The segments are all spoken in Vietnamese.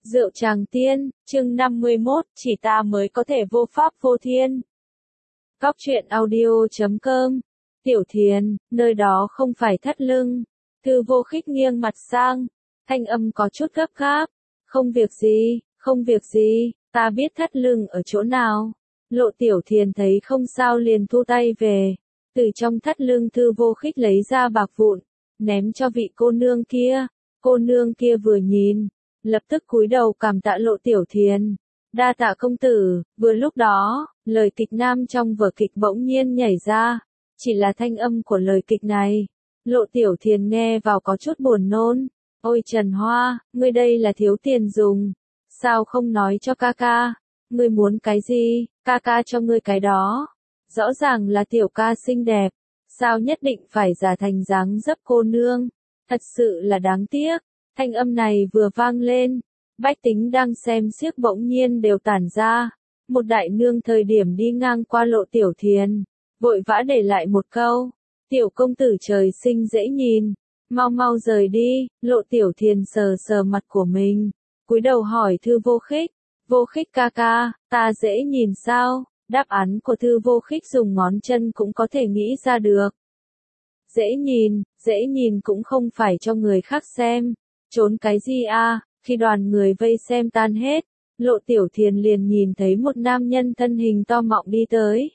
Rượu Tràng Tiên, chương 51, chỉ ta mới có thể vô pháp vô thiên. Cóc truyện audio.com. Tiểu Thiền, nơi đó không phải thắt lưng. Thư Vô Khích nghiêng mặt sang, thanh âm có chút gấp gáp. Không việc gì, ta biết thắt lưng ở chỗ nào. Lộ Tiểu Thiền thấy không sao liền thu tay về. Từ trong thắt lưng Thư Vô Khích lấy ra bạc vụn, ném cho vị cô nương kia. Cô nương kia vừa nhìn, lập tức cúi đầu cảm tạ Lộ Tiểu Thiền. Đa tạ công tử. Vừa lúc đó, lời kịch nam trong vở kịch bỗng nhiên nhảy ra. Chỉ là thanh âm của lời kịch này, Lộ Tiểu Thiền nghe vào có chút buồn nôn. Ôi Trần Hoa, ngươi đây là thiếu tiền dùng. Sao không nói cho ca ca? Ngươi muốn cái gì, ca ca cho ngươi cái đó. Rõ ràng là tiểu ca xinh đẹp. Sao nhất định phải giả thành dáng dấp cô nương? Thật sự là đáng tiếc. Thanh âm này vừa vang lên, bách tính đang xem xiếc bỗng nhiên đều tản ra. Một đại nương thời điểm đi ngang qua Lộ Tiểu Thiền, vội vã để lại một câu: tiểu công tử trời sinh dễ nhìn, mau mau rời đi. Lộ Tiểu Thiền sờ sờ mặt của mình, cúi đầu hỏi Thư Vô Khích: Vô Khích ca ca, ta dễ nhìn sao? Đáp án của Thư Vô Khích dùng ngón chân cũng có thể nghĩ ra được. Dễ nhìn cũng không phải cho người khác xem. Trốn cái gì a? Khi đoàn người vây xem tan hết, Lộ Tiểu Thiền liền nhìn thấy một nam nhân thân hình to mọng đi tới.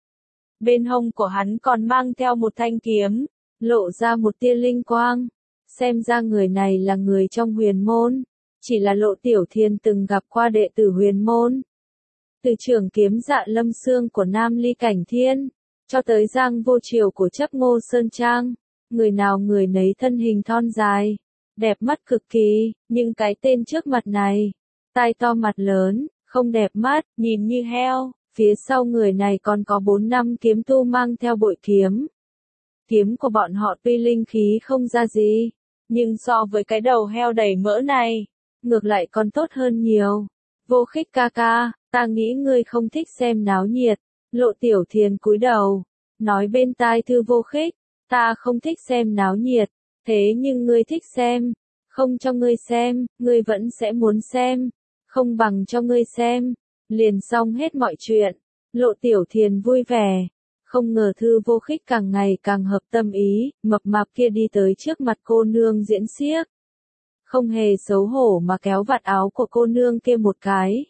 Bên hông của hắn còn mang theo một thanh kiếm, lộ ra một tia linh quang. Xem ra người này là người trong huyền môn. Chỉ là Lộ Tiểu Thiền từng gặp qua đệ tử huyền môn. Từ trưởng kiếm Dạ Lâm Xương của Nam Ly Cảnh Thiên, cho tới Giang Vô Triều của Chấp Ngô Sơn Trang. Người nào người nấy thân hình thon dài, đẹp mắt cực kỳ, nhưng cái tên trước mặt này, tai to mặt lớn, không đẹp mắt, nhìn như heo. Phía sau người này còn có 4-5 kiếm tu mang theo bội kiếm. Kiếm của bọn họ tuy linh khí không ra gì, nhưng so với cái đầu heo đầy mỡ này, ngược lại còn tốt hơn nhiều. Vô Khích ca ca, ta nghĩ ngươi không thích xem náo nhiệt. Lộ Tiểu Thiền cúi đầu, nói bên tai Thư Vô Khích: ta không thích xem náo nhiệt, thế nhưng ngươi thích xem. Không cho ngươi xem, ngươi vẫn sẽ muốn xem. Không bằng cho ngươi xem, liền xong hết mọi chuyện. Lộ Tiểu Thiền vui vẻ. Không ngờ Thư Vô Khích càng ngày càng hợp tâm ý, mập mạp kia đi tới trước mặt cô nương diễn xiếc. Không hề xấu hổ mà kéo vạt áo của cô nương kia một cái.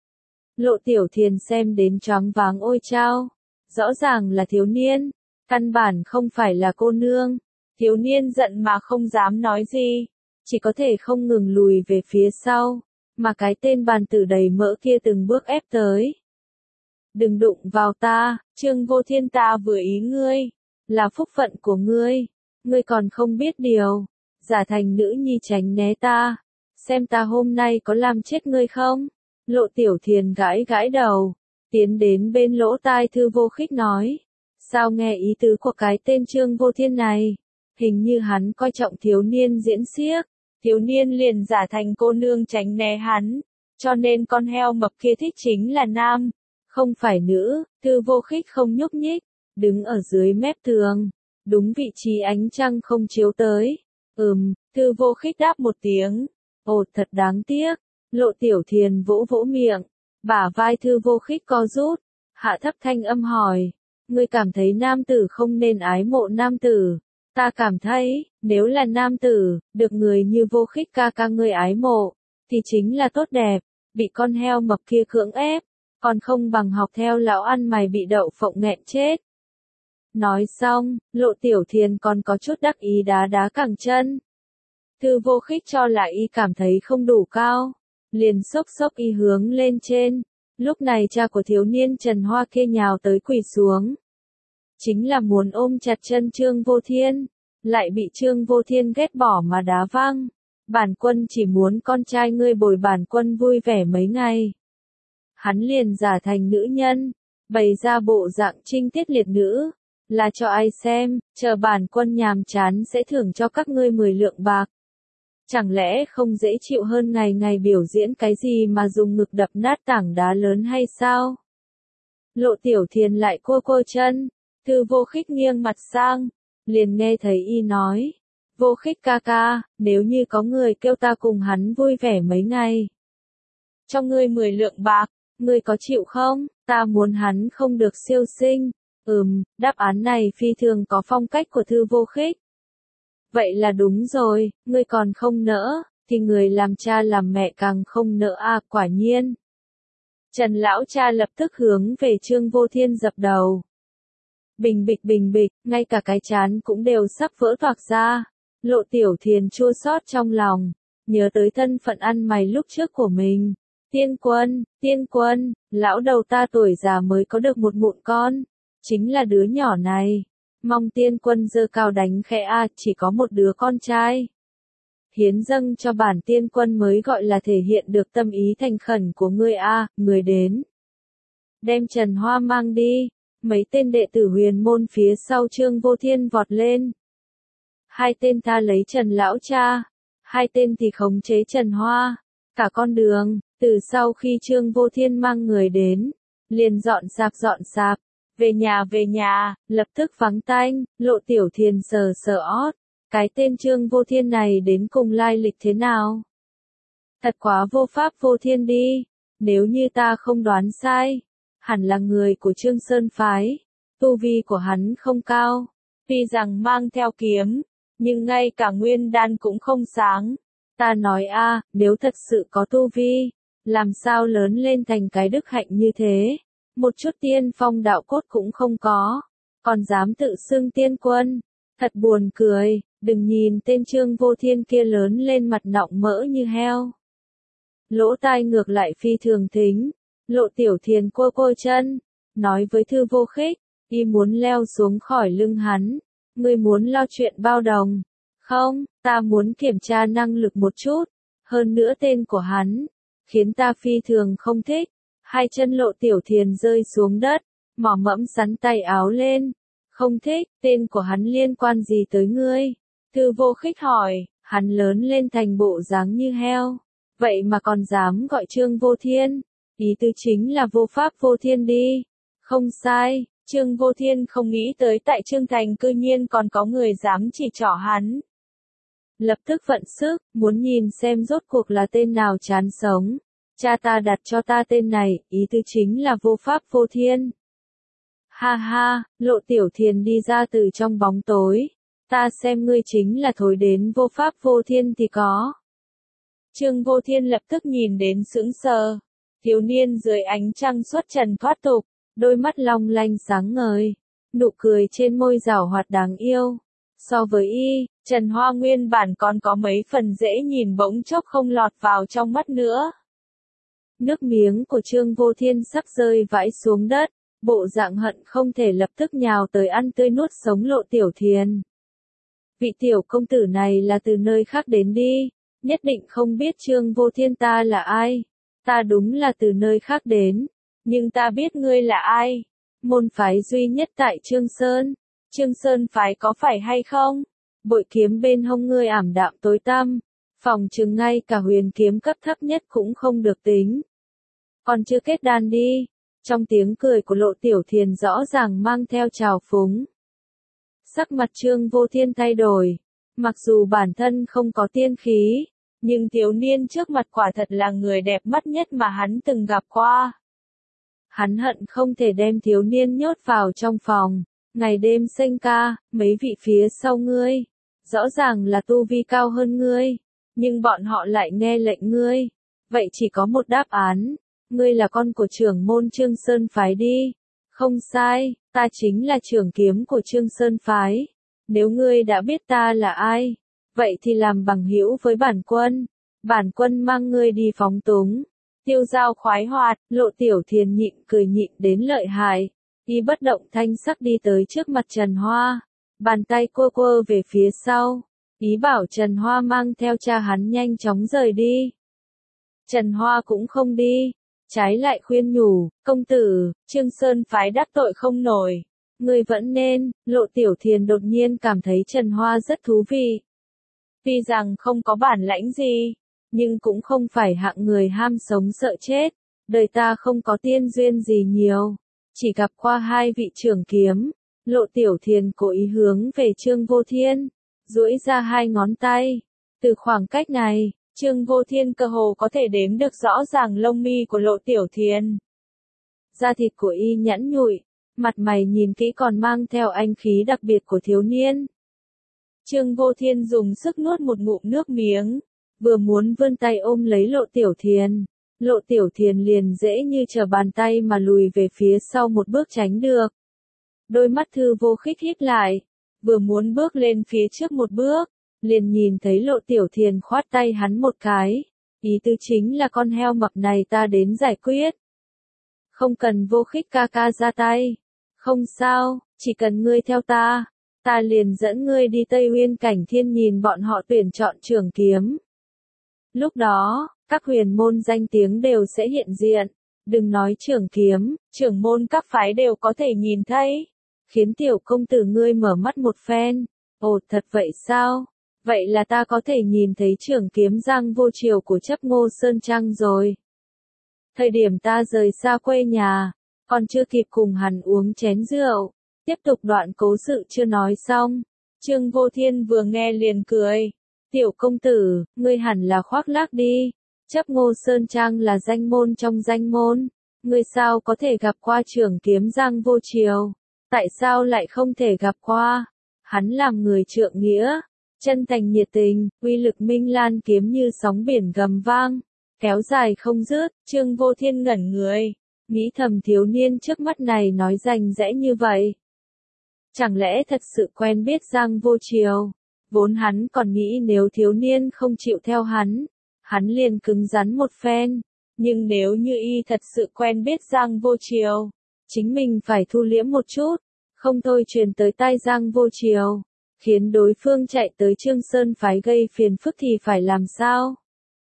Lộ Tiểu Thiền xem đến choáng váng ôi chao. Rõ ràng là thiếu niên, căn bản không phải là cô nương. Thiếu niên giận mà không dám nói gì, chỉ có thể không ngừng lùi về phía sau, mà cái tên bàn tử đầy mỡ kia từng bước ép tới. Đừng đụng vào ta, Trương Vô Thiên, ta vừa ý ngươi, là phúc phận của ngươi còn không biết điều, giả thành nữ nhi tránh né ta, xem ta hôm nay có làm chết ngươi không? Lộ Tiểu Thiền gãi gãi đầu, tiến đến bên lỗ tai Thư Vô Khích nói: sao nghe ý tứ của cái tên Trương Vô Thiên này, hình như hắn coi trọng thiếu niên diễn xiếc, thiếu niên liền giả thành cô nương tránh né hắn, cho nên con heo mập kia thích chính là nam, không phải nữ. Thư Vô Khích không nhúc nhích, đứng ở dưới mép tường, đúng vị trí ánh trăng không chiếu tới. Thư Vô Khích đáp một tiếng. Ồ, thật đáng tiếc. Lộ Tiểu Thiền vỗ vỗ miệng, bả vai Thư Vô Khích co rút, hạ thấp thanh âm hỏi: ngươi cảm thấy nam tử không nên ái mộ nam tử? Ta cảm thấy, nếu là nam tử, được người như Vô Khích ca ca ngươi ái mộ, thì chính là tốt đẹp. Bị con heo mập kia cưỡng ép, còn không bằng học theo lão ăn mày bị đậu phộng nghẹn chết. Nói xong, Lộ Tiểu Thiền còn có chút đắc ý đá đá cẳng chân. Thư Vô Khích cho là y cảm thấy không đủ cao, liền xốc y hướng lên trên. Lúc này cha của thiếu niên Trần Hoa kia nhào tới quỳ xuống, chính là muốn ôm chặt chân Trương Vô Thiên, lại bị Trương Vô Thiên ghét bỏ mà đá văng. Bản quân chỉ muốn con trai ngươi bồi bản quân vui vẻ mấy ngày. Hắn liền giả thành nữ nhân, bày ra bộ dạng trinh tiết liệt nữ, là cho ai xem, chờ bản quân nhàm chán sẽ thưởng cho các ngươi 10 lượng bạc. Chẳng lẽ không dễ chịu hơn ngày ngày biểu diễn cái gì mà dùng ngực đập nát tảng đá lớn hay sao? Lộ Tiểu Thiền lại cô chân. Thư Vô Khích nghiêng mặt sang, liền nghe thấy y nói: Vô Khích ca ca, nếu như có người kêu ta cùng hắn vui vẻ mấy ngày, cho ngươi 10 lượng bạc, ngươi có chịu không? Ta muốn hắn không được siêu sinh. Đáp án này phi thường có phong cách của Thư Vô Khích. Vậy là đúng rồi, ngươi còn không nỡ, thì người làm cha làm mẹ càng không nỡ à, quả nhiên. Trần lão cha lập tức hướng về Trương Vô Thiên dập đầu. Bình bịch, ngay cả cái trán cũng đều sắp vỡ toạc ra. Lộ Tiểu Thiền chua xót trong lòng, nhớ tới thân phận ăn mày lúc trước của mình. Tiên quân, lão đầu ta tuổi già mới có được một mụn con, chính là đứa nhỏ này. Mong tiên quân giơ cao đánh khẽ a, chỉ có một đứa con trai. Hiến dâng cho bản tiên quân mới gọi là thể hiện được tâm ý thành khẩn của ngươi a, người đến. Đem Trần Hoa mang đi, mấy tên đệ tử huyền môn phía sau Trương Vô Thiên vọt lên. Hai tên ta lấy Trần lão cha, hai tên thì khống chế Trần Hoa. Cả con đường, từ sau khi Trương Vô Thiên mang người đến, liền dọn sạp. Về nhà, lập tức vắng tanh, Lộ Tiểu Thiền sờ ót. Cái tên Trương Vô Thiên này đến cùng lai lịch thế nào? Thật quá vô pháp vô thiên đi. Nếu như ta không đoán sai, hẳn là người của Trương Sơn Phái. Tu vi của hắn không cao. Tuy rằng mang theo kiếm, nhưng ngay cả nguyên đan cũng không sáng. Ta nói a, nếu thật sự có tu vi, làm sao lớn lên thành cái đức hạnh như thế? Một chút tiên phong đạo cốt cũng không có, còn dám tự xưng tiên quân. Thật buồn cười, đừng nhìn tên Trương Vô Thiên kia lớn lên mặt nọng mỡ như heo. Lỗ tai ngược lại phi thường thính. Lộ Tiểu Thiền côi chân, nói với Thư Vô Khích, y muốn leo xuống khỏi lưng hắn. Ngươi muốn lo chuyện bao đồng? Không, ta muốn kiểm tra năng lực một chút. Hơn nữa tên của hắn, khiến ta phi thường không thích. Hai chân Lộ Tiểu Thiền rơi xuống đất, mỏ mẫm sắn tay áo lên. Không thích, tên của hắn liên quan gì tới ngươi? Thư Vô Khích hỏi, hắn lớn lên thành bộ dáng như heo. Vậy mà còn dám gọi Trương Vô Thiên? Ý tứ chính là vô pháp vô thiên đi. Không sai, Trương Vô Thiên không nghĩ tới tại Trương Thành cư nhiên còn có người dám chỉ trỏ hắn. Lập tức vận sức, muốn nhìn xem rốt cuộc là tên nào chán sống. Cha ta đặt cho ta tên này, ý tứ chính là vô pháp vô thiên. Ha ha, Lộ Tiểu Thiền đi ra từ trong bóng tối. Ta xem ngươi chính là thối đến vô pháp vô thiên thì có. Trương Vô Thiên lập tức nhìn đến sững sờ. Thiếu niên dưới ánh trăng xuất trần thoát tục, đôi mắt long lanh sáng ngời, nụ cười trên môi giảo hoạt đáng yêu. So với y, Trần Hoa nguyên bản còn có mấy phần dễ nhìn bỗng chốc không lọt vào trong mắt nữa. Nước miếng của Trương Vô Thiên sắp rơi vãi xuống đất, bộ dạng hận không thể lập tức nhào tới ăn tươi nuốt sống Lộ Tiểu Thiền. Vị tiểu công tử này là từ nơi khác đến đi, nhất định không biết Trương Vô Thiên ta là ai. Ta đúng là từ nơi khác đến, nhưng ta biết ngươi là ai. Môn phái duy nhất tại Trương Sơn. Trương Sơn phái có phải hay không? Bội kiếm bên hông ngươi ảm đạm tối tăm, phòng chừng ngay cả huyền kiếm cấp thấp nhất cũng không được tính. Còn chưa kết đan đi. Trong tiếng cười của Lộ Tiểu Thiền rõ ràng mang theo trào phúng. Sắc mặt Trương Vô Thiên thay đổi. Mặc dù bản thân không có tiên khí, nhưng thiếu niên trước mặt quả thật là người đẹp mắt nhất mà hắn từng gặp qua. Hắn hận không thể đem thiếu niên nhốt vào trong phòng, ngày đêm xanh ca, mấy vị phía sau ngươi. Rõ ràng là tu vi cao hơn ngươi, nhưng bọn họ lại nghe lệnh ngươi. Vậy chỉ có một đáp án, ngươi là con của trưởng môn Trương Sơn Phái đi. Không sai, ta chính là trưởng kiếm của Trương Sơn Phái. Nếu ngươi đã biết ta là ai, vậy thì làm bằng hữu với bản quân. Bản quân mang ngươi đi phóng túng, tiêu dao khoái hoạt. Lộ Tiểu Thiền nhịn cười nhịn đến lợi hại. Y bất động thanh sắc đi tới trước mặt Trần Hoa, bàn tay quơ về phía sau. Ý bảo Trần Hoa mang theo cha hắn nhanh chóng rời đi. Trần Hoa cũng không đi, trái lại khuyên nhủ, công tử, Trương Sơn phái đắc tội không nổi. Ngươi vẫn nên. Lộ Tiểu Thiền đột nhiên cảm thấy Trần Hoa rất thú vị. Tuy rằng không có bản lãnh gì, nhưng cũng không phải hạng người ham sống sợ chết. Đời ta không có tiên duyên gì nhiều, chỉ gặp qua hai vị trưởng kiếm. Lộ Tiểu Thiền cố ý hướng về Trương Vô Thiên, duỗi ra hai ngón tay. Từ khoảng cách này, Trương Vô Thiên cơ hồ có thể đếm được rõ ràng lông mi của Lộ Tiểu Thiền. Da thịt của y nhẵn nhụi, mặt mày nhìn kỹ còn mang theo anh khí đặc biệt của thiếu niên. Trương Vô Thiên dùng sức nuốt một ngụm nước miếng, vừa muốn vươn tay ôm lấy Lộ Tiểu Thiền. Lộ Tiểu Thiền liền dễ như trở bàn tay mà lùi về phía sau một bước tránh được. Đôi mắt Thư Vô Khích híp lại, vừa muốn bước lên phía trước một bước, liền nhìn thấy Lộ Tiểu Thiền khoát tay hắn một cái, ý tứ chính là con heo mập này ta đến giải quyết. Không cần Vô Khích ca ca ra tay. Không sao, chỉ cần ngươi theo ta liền dẫn ngươi đi Tây Uyên Cảnh Thiên nhìn bọn họ tuyển chọn trưởng kiếm. Lúc đó, các huyền môn danh tiếng đều sẽ hiện diện, đừng nói trưởng kiếm, trưởng môn các phái đều có thể nhìn thấy. Khiến tiểu công tử ngươi mở mắt một phen. Ồ, thật vậy sao? Vậy là ta có thể nhìn thấy trưởng kiếm Giang Vô Triều của chấp Ngô Sơn Trang rồi. Thời điểm ta rời xa quê nhà, còn chưa kịp cùng hắn uống chén rượu, tiếp tục đoạn cố sự chưa nói xong. Trương Vô Thiên vừa nghe liền cười. Tiểu công tử, ngươi hẳn là khoác lác đi. Chấp Ngô Sơn Trang là danh môn trong danh môn. Ngươi sao có thể gặp qua trưởng kiếm Giang Vô Triều? Tại sao lại không thể gặp qua? Hắn làm người trượng nghĩa, chân thành nhiệt tình, uy lực minh lan kiếm như sóng biển gầm vang, kéo dài không dứt. Trương Vô Thiên ngẩn người, nghĩ thầm thiếu niên trước mắt này nói rành rẽ như vậy. Chẳng lẽ thật sự quen biết Giang Vô Triều? Vốn hắn còn nghĩ nếu thiếu niên không chịu theo hắn liền cứng rắn một phen. Nhưng nếu như y thật sự quen biết Giang Vô Triều, chính mình phải thu liễm một chút, không thôi truyền tới tai Giang Vô Triều, khiến đối phương chạy tới Trương Sơn phái gây phiền phức thì phải làm sao?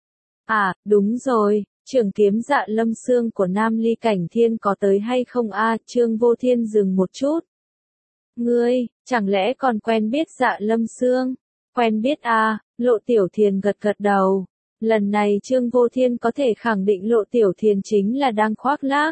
À, đúng rồi, trưởng kiếm Dạ Lâm Xương của Nam Ly Cảnh Thiên có tới hay không a? Trương Vô Thiên dừng một chút. Ngươi, chẳng lẽ còn quen biết Dạ Lâm Xương? Quen biết a? Lộ Tiểu Thiền gật gật đầu. Lần này Trương Vô Thiên có thể khẳng định Lộ Tiểu Thiền chính là đang khoác lác.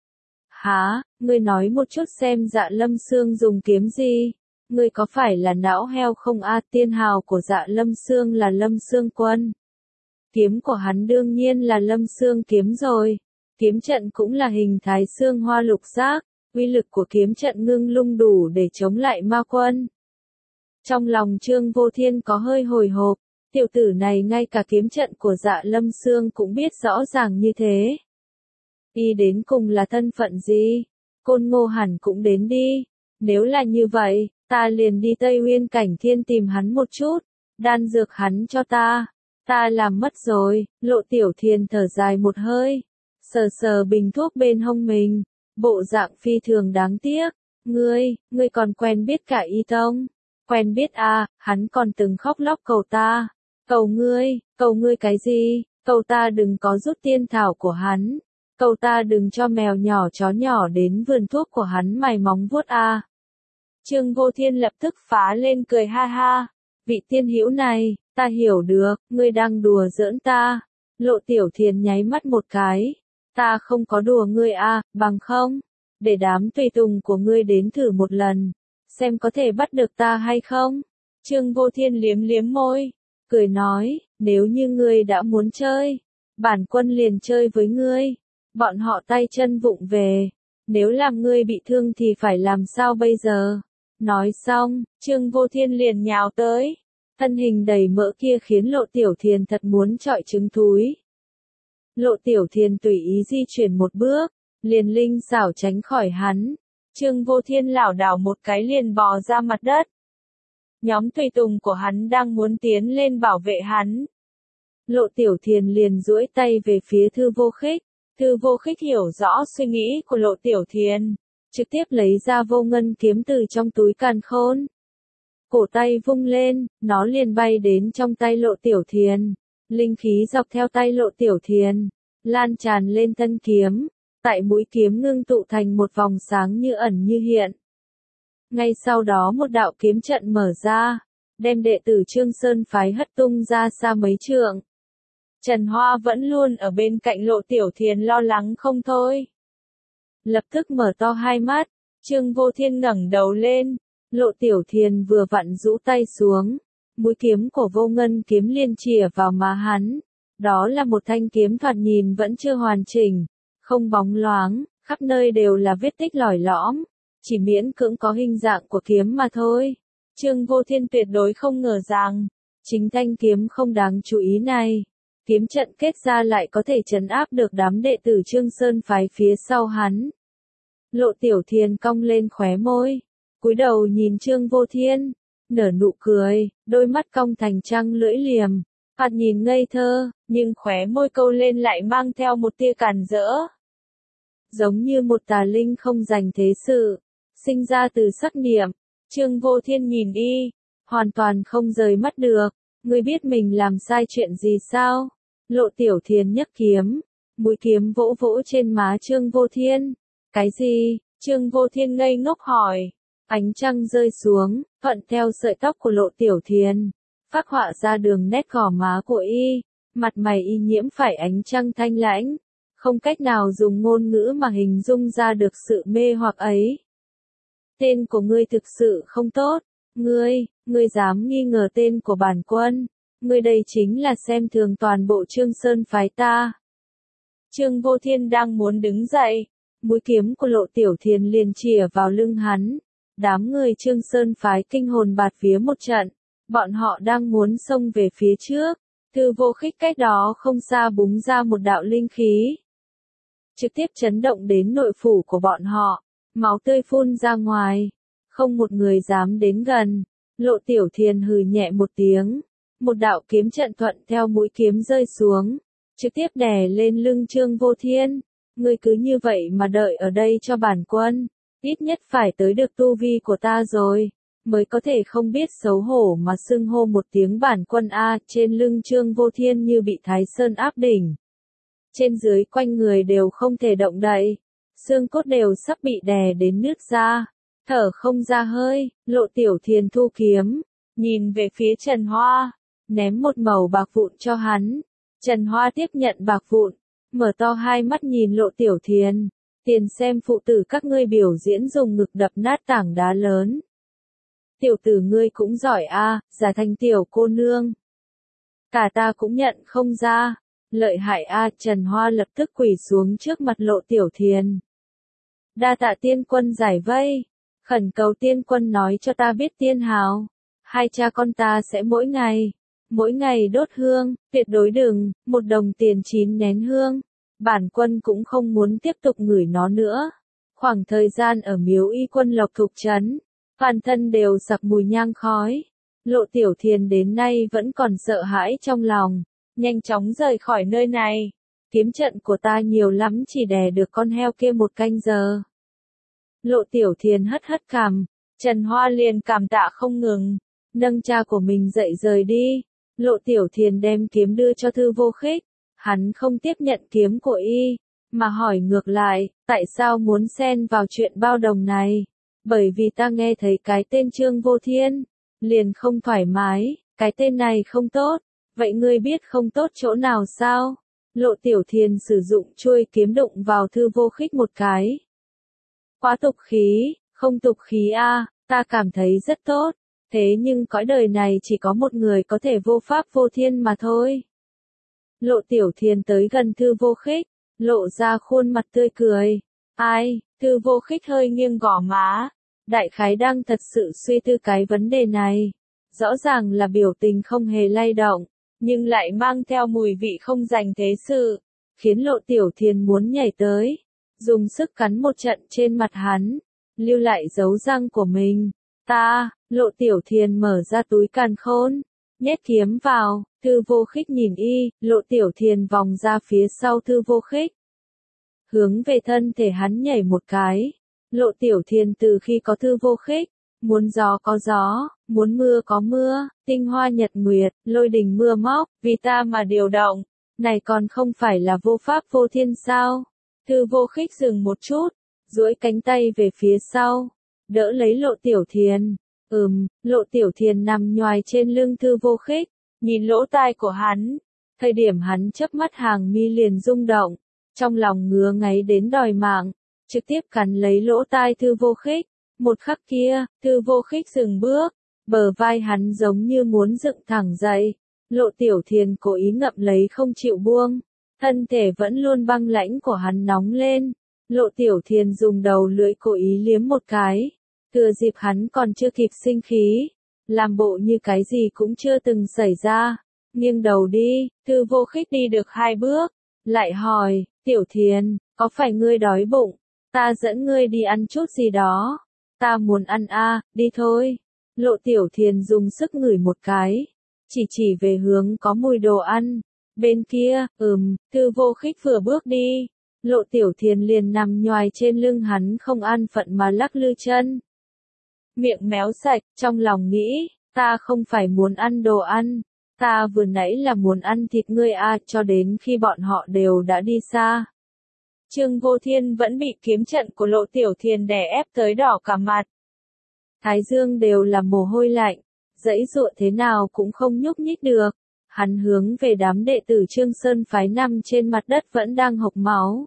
Hả, ngươi nói một chút xem Dạ Lâm Xương dùng kiếm gì? Ngươi có phải là não heo không a? Tiên hào của Dạ Lâm Xương là Lâm Xương Quân. Kiếm của hắn đương nhiên là Lâm Xương kiếm rồi. Kiếm trận cũng là hình thái xương hoa lục giác, uy lực của kiếm trận ngưng lung đủ để chống lại ma quân. Trong lòng Trương Vô Thiên có hơi hồi hộp, tiểu tử này ngay cả kiếm trận của Dạ Lâm Xương cũng biết rõ ràng như thế. Y đến cùng là thân phận gì? Côn Ngô hẳn cũng đến đi. Nếu là như vậy, ta liền đi Tây Uyên Cảnh Thiên tìm hắn một chút, đan dược hắn cho ta làm mất rồi. Lộ Tiểu Thiền thở dài một hơi, sờ sờ bình thuốc bên hông mình, bộ dạng phi thường đáng tiếc. Ngươi còn quen biết cả Y Tông? Quen biết à, hắn còn từng khóc lóc cầu ta. Cầu ngươi cái gì? Cầu ta đừng có rút tiên thảo của hắn. Cầu ta đừng cho mèo nhỏ chó nhỏ đến vườn thuốc của hắn mài móng vuốt à. Trương Vô Thiên lập tức phá lên cười ha ha. Vị tiên hữu này, ta hiểu được, ngươi đang đùa giỡn ta. Lộ Tiểu Thiền nháy mắt một cái. Ta không có đùa ngươi à, bằng không? Để đám tùy tùng của ngươi đến thử một lần, xem có thể bắt được ta hay không? Trương Vô Thiên liếm liếm môi, cười nói, nếu như ngươi đã muốn chơi, bản quân liền chơi với ngươi. Bọn họ tay chân vụng về, nếu làm ngươi bị thương thì phải làm sao bây giờ? Nói xong, Trương Vô Thiên liền nhào tới. Thân hình đầy mỡ kia khiến Lộ Tiểu Thiền thật muốn trọi trứng thúi. Lộ Tiểu Thiền tùy ý di chuyển một bước, liền linh xảo tránh khỏi hắn. Trương Vô Thiên lảo đảo một cái liền bò ra mặt đất. Nhóm tùy tùng của hắn đang muốn tiến lên bảo vệ hắn. Lộ Tiểu Thiền liền duỗi tay về phía Thư Vô Khích. Thư Vô Khích hiểu rõ suy nghĩ của Lộ Tiểu Thiền, trực tiếp lấy ra vô ngân kiếm từ trong túi càn khôn. Cổ tay vung lên, nó liền bay đến trong tay Lộ Tiểu Thiền. Linh khí dọc theo tay Lộ Tiểu Thiền, lan tràn lên thân kiếm. Tại mũi kiếm ngưng tụ thành một vòng sáng như ẩn như hiện. Ngay sau đó một đạo kiếm trận mở ra, đem đệ tử Trương Sơn phái hất tung ra xa mấy trượng. Trần Hoa vẫn luôn ở bên cạnh Lộ Tiểu Thiền lo lắng không thôi. Lập tức mở to hai mắt, Trương Vô Thiên ngẩng đầu lên, Lộ Tiểu Thiền vừa vặn rũ tay xuống, Mũi kiếm của Vô Ngân kiếm liền chĩa vào má hắn. Đó là một thanh kiếm thoạt nhìn vẫn chưa hoàn chỉnh, không bóng loáng, khắp nơi đều là vết tích lỏi lõm, chỉ miễn cưỡng có hình dạng của kiếm mà thôi. Trương Vô Thiên tuyệt đối không ngờ rằng, chính thanh kiếm không đáng chú ý này, kiếm trận kết ra lại có thể trấn áp được đám đệ tử Trương Sơn phái phía sau hắn. Lộ Tiểu Thiền cong lên khóe môi, cúi đầu nhìn Trương Vô Thiên, nở nụ cười, đôi mắt cong thành trăng lưỡi liềm, thoạt nhìn ngây thơ, nhưng khóe môi câu lên lại mang theo một tia càn rỡ. Giống như một tà linh không dành thế sự, sinh ra từ sắc niệm. Trương Vô Thiên nhìn y, hoàn toàn không rời mắt được. Ngươi biết mình làm sai chuyện gì sao? Lộ Tiểu Thiền nhấc kiếm, mũi kiếm vỗ vỗ trên má Trương Vô Thiên. Cái gì? Trương Vô Thiên ngây ngốc hỏi. Ánh trăng rơi xuống, thuận theo sợi tóc của Lộ Tiểu Thiền, phác họa ra đường nét gò má của y, mặt mày y nhiễm phải ánh trăng thanh lãnh, không cách nào dùng ngôn ngữ mà hình dung ra được sự mê hoặc ấy. Tên của ngươi thực sự không tốt, ngươi dám nghi ngờ tên của bản quân, ngươi đây chính là xem thường toàn bộ Trương Sơn phái ta. Trương Vô Thiên đang muốn đứng dậy, mũi kiếm của Lộ Tiểu Thiền liền chĩa vào lưng hắn. Đám người Trương Sơn phái kinh hồn bạt vía một trận, bọn họ đang muốn xông về phía trước, Thư Vô Khích cách đó không xa búng ra một đạo linh khí, trực tiếp chấn động đến nội phủ của bọn họ, máu tươi phun ra ngoài, không một người dám đến gần. Lộ Tiểu Thiền hừ nhẹ một tiếng, một đạo kiếm trận thuận theo mũi kiếm rơi xuống, trực tiếp đè lên lưng Trương Vô Thiên. Ngươi cứ như vậy mà đợi ở đây cho bản quân, ít nhất phải tới được tu vi của ta rồi, mới có thể không biết xấu hổ mà xưng hô một tiếng bản quân a. Trên lưng Trương Vô Thiên như bị Thái Sơn áp đỉnh, trên dưới quanh người đều không thể động đậy, xương cốt đều sắp bị đè đến nứt ra, thở không ra hơi. Lộ Tiểu Thiền thu kiếm, nhìn về phía Trần Hoa, ném một mẩu bạc vụn cho hắn. Trần Hoa tiếp nhận bạc vụn, mở to hai mắt nhìn Lộ Tiểu Thiền. Tiền xem phụ tử các ngươi biểu diễn dùng ngực đập nát tảng đá lớn. Tiểu tử ngươi cũng giỏi a, giả thành tiểu cô nương. Cả ta cũng nhận không ra. Lợi hại a. Trần Hoa lập tức quỳ xuống trước mặt Lộ Tiểu Thiền. Đa tạ tiên quân giải vây, khẩn cầu tiên quân nói cho ta biết tiên hào, hai cha con ta sẽ mỗi ngày đốt hương, tuyệt đối đừng, một đồng tiền 9 nén hương. Bản quân cũng không muốn tiếp tục ngửi nó nữa. Khoảng thời gian ở miếu y quân Lộc Thục Trấn, toàn thân đều sặc mùi nhang khói. Lộ Tiểu Thiền đến nay vẫn còn sợ hãi trong lòng, nhanh chóng rời khỏi nơi này. Kiếm trận của ta nhiều lắm chỉ đè được con heo kia một canh giờ. Lộ Tiểu Thiền hất hất cằm, Trần Hoa liền cảm tạ không ngừng, nâng cha của mình dậy rời đi. Lộ Tiểu Thiền đem kiếm đưa cho Thư Vô Khích. Hắn không tiếp nhận kiếm của y, mà hỏi ngược lại, tại sao muốn xen vào chuyện bao đồng này? Bởi vì ta nghe thấy cái tên Trương Vô Thiên, liền không thoải mái, cái tên này không tốt, vậy ngươi biết không tốt chỗ nào sao? Lộ Tiểu Thiền sử dụng chuôi kiếm đụng vào Thư Vô Khích một cái. Quá tục khí, không tục khí a, ta cảm thấy rất tốt, thế nhưng cõi đời này chỉ có một người có thể vô pháp vô thiên mà thôi. Lộ Tiểu Thiền tới gần Thư Vô Khích, lộ ra khuôn mặt tươi cười. Ai? Thư Vô Khích hơi nghiêng gò má, đại khái đang thật sự suy tư cái vấn đề này. Rõ ràng là biểu tình không hề lay động, nhưng lại mang theo mùi vị không dành thế sự, khiến Lộ Tiểu Thiền muốn nhảy tới, dùng sức cắn một trận trên mặt hắn, lưu lại dấu răng của mình. Lộ Tiểu Thiền mở ra túi càn khôn, nhét kiếm vào. Thư Vô Khích nhìn y, Lộ Tiểu Thiền vòng ra phía sau Thư Vô Khích, hướng về thân thể hắn nhảy một cái. Lộ Tiểu Thiền từ khi có Thư Vô Khích, muốn gió có gió, muốn mưa có mưa, tinh hoa nhật nguyệt, lôi đình mưa móc, vì ta mà điều động, này còn không phải là vô pháp vô thiên sao? Thư Vô Khích dừng một chút, duỗi cánh tay về phía sau, đỡ lấy Lộ Tiểu Thiền. Lộ Tiểu Thiền nằm nhoài trên lưng Thư Vô Khích, nhìn lỗ tai của hắn, thời điểm hắn chớp mắt hàng mi liền rung động, trong lòng ngứa ngáy đến đòi mạng, trực tiếp cắn lấy lỗ tai Thư Vô Khích. Một khắc kia, Thư Vô Khích dừng bước, Bờ vai hắn giống như muốn dựng thẳng dậy. Lộ Tiểu Thiền cố ý ngậm lấy không chịu buông. Thân thể vẫn luôn băng lãnh của hắn nóng lên. Lộ Tiểu Thiền dùng đầu lưỡi cố ý liếm một cái. Thừa dịp hắn còn chưa kịp sinh khí. Làm bộ như cái gì cũng chưa từng xảy ra. Nghiêng đầu đi, Thư Vô Khích đi được 2 bước. Lại hỏi, Tiểu Thiền, có phải ngươi đói bụng? Ta dẫn ngươi đi ăn chút gì đó. Ta muốn ăn đi thôi. Lộ Tiểu Thiền dùng sức ngửi một cái. Chỉ về hướng có mùi đồ ăn. Bên kia, Thư Vô Khích vừa bước đi. Lộ Tiểu Thiền liền nằm nhoài trên lưng hắn không an phận mà lắc lư chân. Miệng méo sạch, trong lòng nghĩ, ta không phải muốn ăn đồ ăn. Ta vừa nãy là muốn ăn thịt ngươi cho đến khi bọn họ đều đã đi xa. Trương Vô Thiên vẫn bị kiếm trận của Lộ Tiểu Thiền đè ép tới đỏ cả mặt. Thái dương đều là mồ hôi lạnh, giãy giụa thế nào cũng không nhúc nhích được. Hắn hướng về đám đệ tử Trương Sơn phái nằm trên mặt đất vẫn đang hộc máu.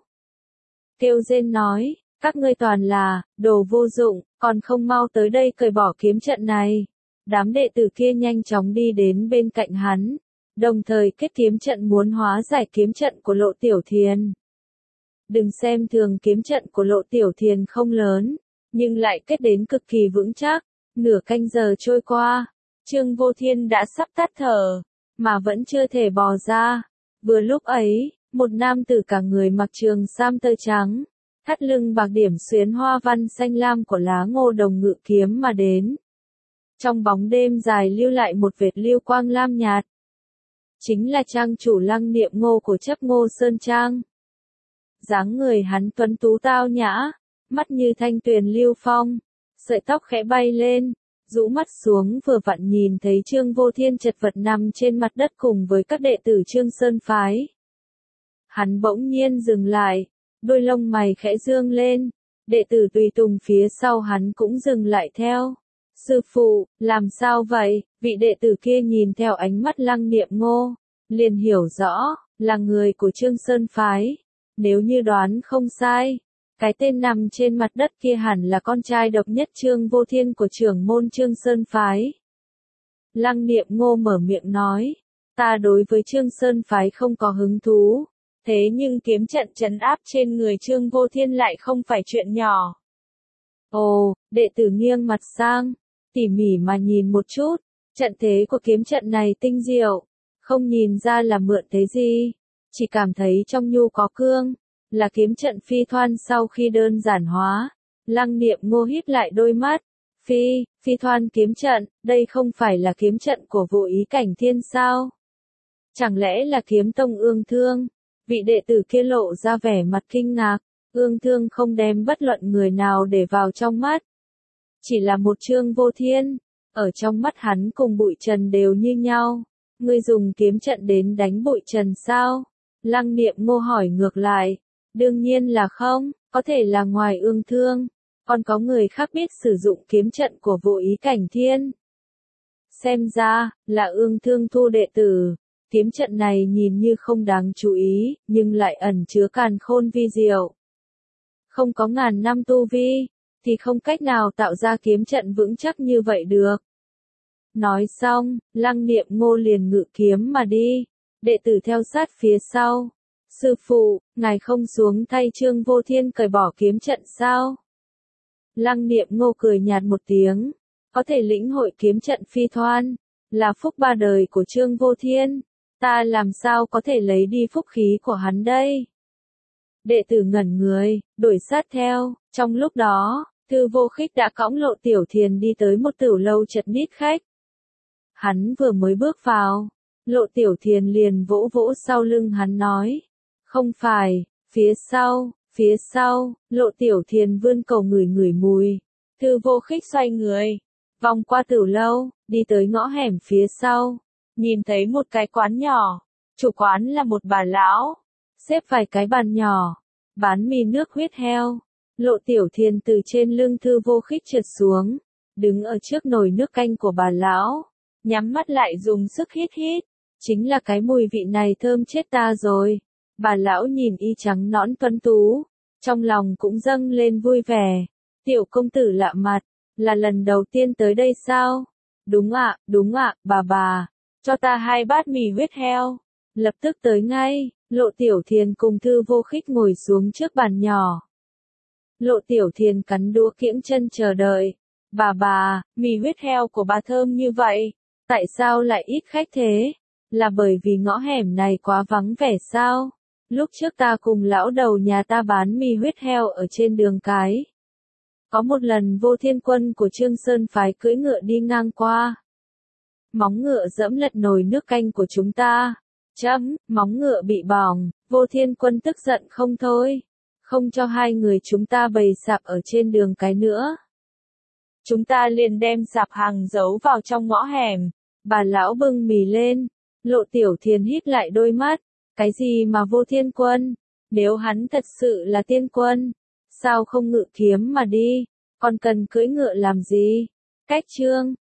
Kêu rên nói, các ngươi toàn là đồ vô dụng, còn không mau tới đây cởi bỏ kiếm trận này. Đám đệ tử kia nhanh chóng đi đến bên cạnh hắn, đồng thời kết kiếm trận muốn hóa giải kiếm trận của Lộ Tiểu Thiền. Đừng xem thường kiếm trận của Lộ Tiểu Thiền không lớn, nhưng lại kết đến cực kỳ vững chắc. Nửa canh giờ trôi qua, Trương Vô Thiên đã sắp tắt thở, mà vẫn chưa thể bò ra. Vừa lúc ấy, một nam tử cả người mặc trường sam tơ trắng, thắt lưng bạc điểm xuyến hoa văn xanh lam của lá ngô đồng ngự kiếm mà đến. Trong bóng đêm dài lưu lại một vệt lưu quang lam nhạt. Chính là trang chủ Lăng Niệm Ngô của chấp Ngô Sơn Trang. Dáng người hắn tuấn tú tao nhã, mắt như thanh tuyền lưu phong, sợi tóc khẽ bay lên, rũ mắt xuống vừa vặn nhìn thấy Trương Vô Thiên chật vật nằm trên mặt đất cùng với các đệ tử Trương Sơn phái. Hắn bỗng nhiên dừng lại, đôi lông mày khẽ dương lên, đệ tử tùy tùng phía sau hắn cũng dừng lại theo. Sư phụ, làm sao vậy? Vị đệ tử kia nhìn theo ánh mắt Lăng Niệm Ngô, liền hiểu rõ, là người của Trương Sơn phái. Nếu như đoán không sai, cái tên nằm trên mặt đất kia hẳn là con trai độc nhất Trương Vô Thiên của trưởng môn Trương Sơn phái. Lăng Niệm Ngô mở miệng nói, ta đối với Trương Sơn phái không có hứng thú, thế nhưng kiếm trận trấn áp trên người Trương Vô Thiên lại không phải chuyện nhỏ. Ồ, đệ tử nghiêng mặt sang, tỉ mỉ mà nhìn một chút, trận thế của kiếm trận này tinh diệu, không nhìn ra là mượn thế gì, chỉ cảm thấy trong nhu có cương, là kiếm trận phi thoan sau khi đơn giản hóa. Lăng Niệm Ngô híp lại đôi mắt, phi thoan kiếm trận, đây không phải là kiếm trận của Vô Ý Cảnh Thiên sao? Chẳng lẽ là kiếm tông Ương Thương? Vị đệ tử kia lộ ra vẻ mặt kinh ngạc, Ương Thương không đem bất luận người nào để vào trong mắt. Chỉ là một Trương Vô Thiên, ở trong mắt hắn cùng Bụi Trần đều như nhau. Ngươi dùng kiếm trận đến đánh Bụi Trần sao? Lăng Niệm Ngô hỏi ngược lại. Đương nhiên là không, có thể là ngoài Ương Thương, còn có người khác biết sử dụng kiếm trận của Vô Ý Cảnh Thiên. Xem ra, là Ương Thương thu đệ tử, kiếm trận này nhìn như không đáng chú ý, nhưng lại ẩn chứa càn khôn vi diệu. Không có ngàn năm tu vi, thì không cách nào tạo ra kiếm trận vững chắc như vậy được. Nói xong, Lăng Niệm Ngô liền ngự kiếm mà đi, đệ tử theo sát phía sau. Sư phụ, ngài không xuống thay Trương Vô Thiên cởi bỏ kiếm trận sao? Lăng Niệm Ngô cười nhạt một tiếng, có thể lĩnh hội kiếm trận phi thoan, là phúc 3 đời của Trương Vô Thiên, ta làm sao có thể lấy đi phúc khí của hắn đây? Đệ tử ngẩn người, đuổi sát theo, trong lúc đó, Thư Vô Khích đã cõng Lộ Tiểu Thiền đi tới một tiểu lâu chật ních khách. Hắn vừa mới bước vào, Lộ Tiểu Thiền liền vỗ vỗ sau lưng hắn nói. Không phải, phía sau, Lộ Tiểu Thiền vươn cầu ngửi ngửi mùi. Thư Vô Khích xoay người, vòng qua tiểu lâu, đi tới ngõ hẻm phía sau, nhìn thấy một cái quán nhỏ, chủ quán là một bà lão, xếp vài cái bàn nhỏ, bán mì nước huyết heo. Lộ Tiểu Thiền từ trên lưng Thư Vô Khích trượt xuống, đứng ở trước nồi nước canh của bà lão, nhắm mắt lại dùng sức hít, chính là cái mùi vị này thơm chết ta rồi. Bà lão nhìn y trắng nõn tuấn tú, trong lòng cũng dâng lên vui vẻ. Tiểu công tử lạ mặt, là lần đầu tiên tới đây sao? Đúng ạ, bà, cho ta 2 bát mì huyết heo. Lập tức tới ngay, Lộ Tiểu Thiền cùng Thư Vô Khích ngồi xuống trước bàn nhỏ. Lộ Tiểu Thiền cắn đũa kiễng chân chờ đợi. Bà, mì huyết heo của bà thơm như vậy, tại sao lại ít khách thế? Là bởi vì ngõ hẻm này quá vắng vẻ sao? Lúc trước ta cùng lão đầu nhà ta bán mì huyết heo ở trên đường cái. Có một lần Vô Thiên Quân của Trương Sơn phái cưỡi ngựa đi ngang qua. Móng ngựa dẫm lật nồi nước canh của chúng ta. Móng ngựa bị bỏng, Vô Thiên Quân tức giận không thôi. Không cho hai người chúng ta bày sạp ở trên đường cái nữa. Chúng ta liền đem sạp hàng giấu vào trong ngõ hẻm. Bà lão bưng mì lên. Lộ Tiểu Thiền híp lại đôi mắt. Cái gì mà Vô Thiên Quân? Nếu hắn thật sự là tiên quân, sao không ngự kiếm mà đi? Còn cần cưỡi ngựa làm gì? Cách chương